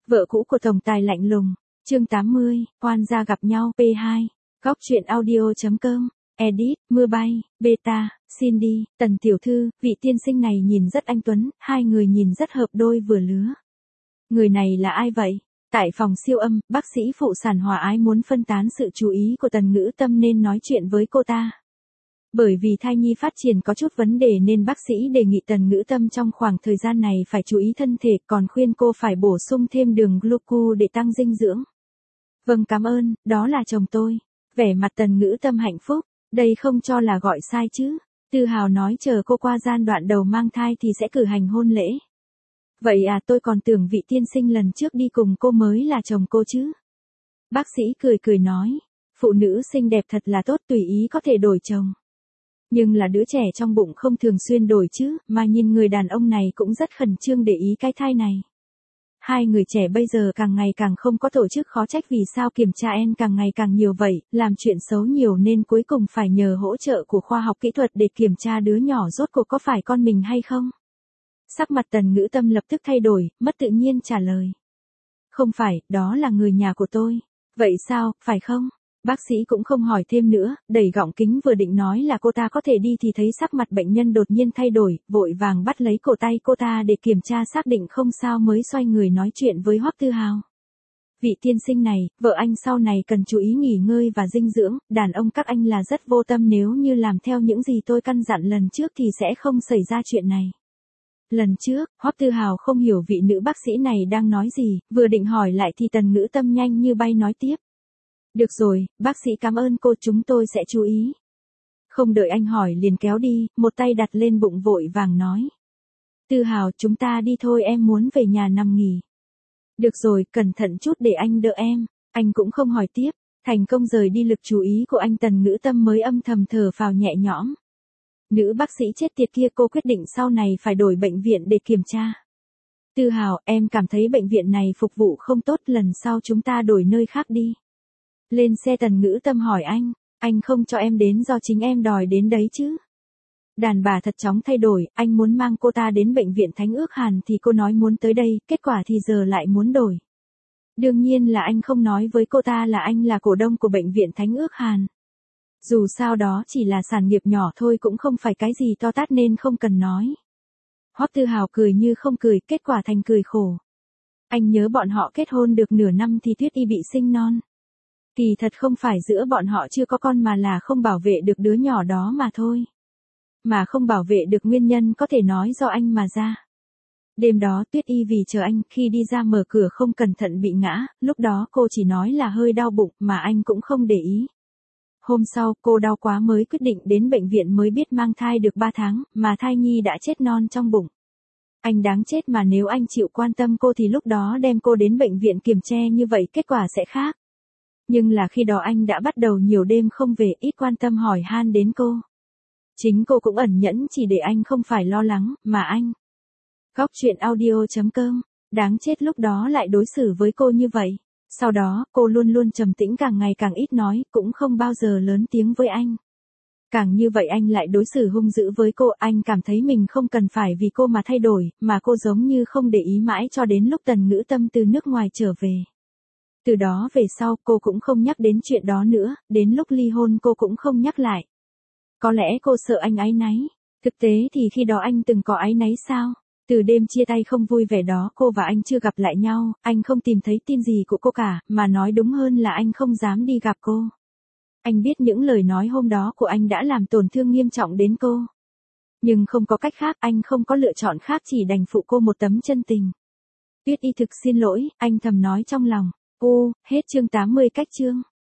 Vợ cũ của tổng tài lạnh lùng. Chương 80, oan gia gặp nhau. P2. Góc truyện audio.com. Edit, mưa bay, beta, Cindy, Tần tiểu thư, vị tiên sinh này nhìn rất anh tuấn, hai người nhìn rất hợp đôi vừa lứa. Người này là ai vậy? Tại phòng siêu âm, bác sĩ phụ sản hòa ái muốn phân tán sự chú ý của Tần Ngữ Tâm nên nói chuyện với cô ta. Bởi vì thai nhi phát triển có chút vấn đề nên bác sĩ đề nghị Tần Ngữ Tâm trong khoảng thời gian này phải chú ý thân thể, còn khuyên cô phải bổ sung thêm đường glucose để tăng dinh dưỡng. Vâng, cảm ơn, đó là chồng tôi. Vẻ mặt Tần Ngữ Tâm hạnh phúc, đây không cho là gọi sai chứ. Tư Hào nói chờ cô qua giai đoạn đầu mang thai thì sẽ cử hành hôn lễ. Vậy à, tôi còn tưởng vị tiên sinh lần trước đi cùng cô mới là chồng cô chứ. Bác sĩ cười cười nói, phụ nữ xinh đẹp thật là tốt, tùy ý có thể đổi chồng. Nhưng là đứa trẻ trong bụng không thường xuyên đổi chứ, mà nhìn người đàn ông này cũng rất khẩn trương để ý cái thai này. Hai người trẻ bây giờ càng ngày càng không có tổ chức, khó trách vì sao kiểm tra N càng ngày càng nhiều vậy, làm chuyện xấu nhiều nên cuối cùng phải nhờ hỗ trợ của khoa học kỹ thuật để kiểm tra đứa nhỏ rốt cuộc có phải con mình hay không. Sắc mặt Tần Ngữ Tâm lập tức thay đổi, mất tự nhiên trả lời. Không phải, đó là người nhà của tôi. Vậy sao, phải không? Bác sĩ cũng không hỏi thêm nữa, đẩy gọng kính vừa định nói là cô ta có thể đi thì thấy sắc mặt bệnh nhân đột nhiên thay đổi, vội vàng bắt lấy cổ tay cô ta để kiểm tra xác định không sao mới xoay người nói chuyện với Hoắc Tư Hào. Vị tiên sinh này, vợ anh sau này cần chú ý nghỉ ngơi và dinh dưỡng, đàn ông các anh là rất vô tâm, nếu như làm theo những gì tôi căn dặn lần trước thì sẽ không xảy ra chuyện này. Lần trước, Hoắc Tư Hào không hiểu vị nữ bác sĩ này đang nói gì, vừa định hỏi lại thì Tần Ngữ Tâm nhanh như bay nói tiếp. Được rồi, bác sĩ cảm ơn cô, chúng tôi sẽ chú ý. Không đợi anh hỏi liền kéo đi, một tay đặt lên bụng vội vàng nói. Tư Hào, chúng ta đi thôi, em muốn về nhà nằm nghỉ. Được rồi, cẩn thận chút để anh đỡ em. Anh cũng không hỏi tiếp, thành công rời đi lực chú ý của anh. Tần Ngữ Tâm mới âm thầm thở phào nhẹ nhõm. Nữ bác sĩ chết tiệt kia, cô quyết định sau này phải đổi bệnh viện để kiểm tra. Tư Hào, em cảm thấy bệnh viện này phục vụ không tốt, lần sau chúng ta đổi nơi khác đi. Lên xe, Tần Ngữ Tâm hỏi anh không cho em đến do chính em đòi đến đấy chứ. Đàn bà thật chóng thay đổi, anh muốn mang cô ta đến bệnh viện Thánh Ước Hàn thì cô nói muốn tới đây, kết quả thì giờ lại muốn đổi. Đương nhiên là anh không nói với cô ta là anh là cổ đông của bệnh viện Thánh Ước Hàn. Dù sao đó chỉ là sản nghiệp nhỏ thôi, cũng không phải cái gì to tát nên không cần nói. Hoắc Tư Hào cười như không cười, kết quả thành cười khổ. Anh nhớ bọn họ kết hôn được nửa năm thì Tuyết Y bị sinh non. Kỳ thật không phải giữa bọn họ chưa có con mà là không bảo vệ được đứa nhỏ đó mà thôi. Mà không bảo vệ được nguyên nhân có thể nói do anh mà ra. Đêm đó Tuyết Y vì chờ anh, khi đi ra mở cửa không cẩn thận bị ngã, lúc đó cô chỉ nói là hơi đau bụng mà anh cũng không để ý. Hôm sau cô đau quá mới quyết định đến bệnh viện, mới biết mang thai được 3 tháng, mà thai nhi đã chết non trong bụng. Anh đáng chết, mà nếu anh chịu quan tâm cô thì lúc đó đem cô đến bệnh viện kiểm tra như vậy kết quả sẽ khác. Nhưng là khi đó anh đã bắt đầu nhiều đêm không về, ít quan tâm hỏi han đến cô. Chính cô cũng ẩn nhẫn chỉ để anh không phải lo lắng, mà anh. Góc truyện audio.com, đáng chết lúc đó lại đối xử với cô như vậy. Sau đó, cô luôn luôn trầm tĩnh, càng ngày càng ít nói, cũng không bao giờ lớn tiếng với anh. Càng như vậy anh lại đối xử hung dữ với cô, anh cảm thấy mình không cần phải vì cô mà thay đổi, mà cô giống như không để ý mãi cho đến lúc Tần Ngữ Tâm từ nước ngoài trở về. Từ đó về sau cô cũng không nhắc đến chuyện đó nữa, đến lúc ly hôn cô cũng không nhắc lại. Có lẽ cô sợ anh áy náy. Thực tế thì khi đó anh từng có áy náy sao? Từ đêm chia tay không vui vẻ đó cô và anh chưa gặp lại nhau, anh không tìm thấy tin gì của cô cả, mà nói đúng hơn là anh không dám đi gặp cô. Anh biết những lời nói hôm đó của anh đã làm tổn thương nghiêm trọng đến cô. Nhưng không có cách khác, anh không có lựa chọn khác, chỉ đành phụ cô một tấm chân tình. Tuyết Y thực xin lỗi, anh thầm nói trong lòng. Hết chương 80 cách chương.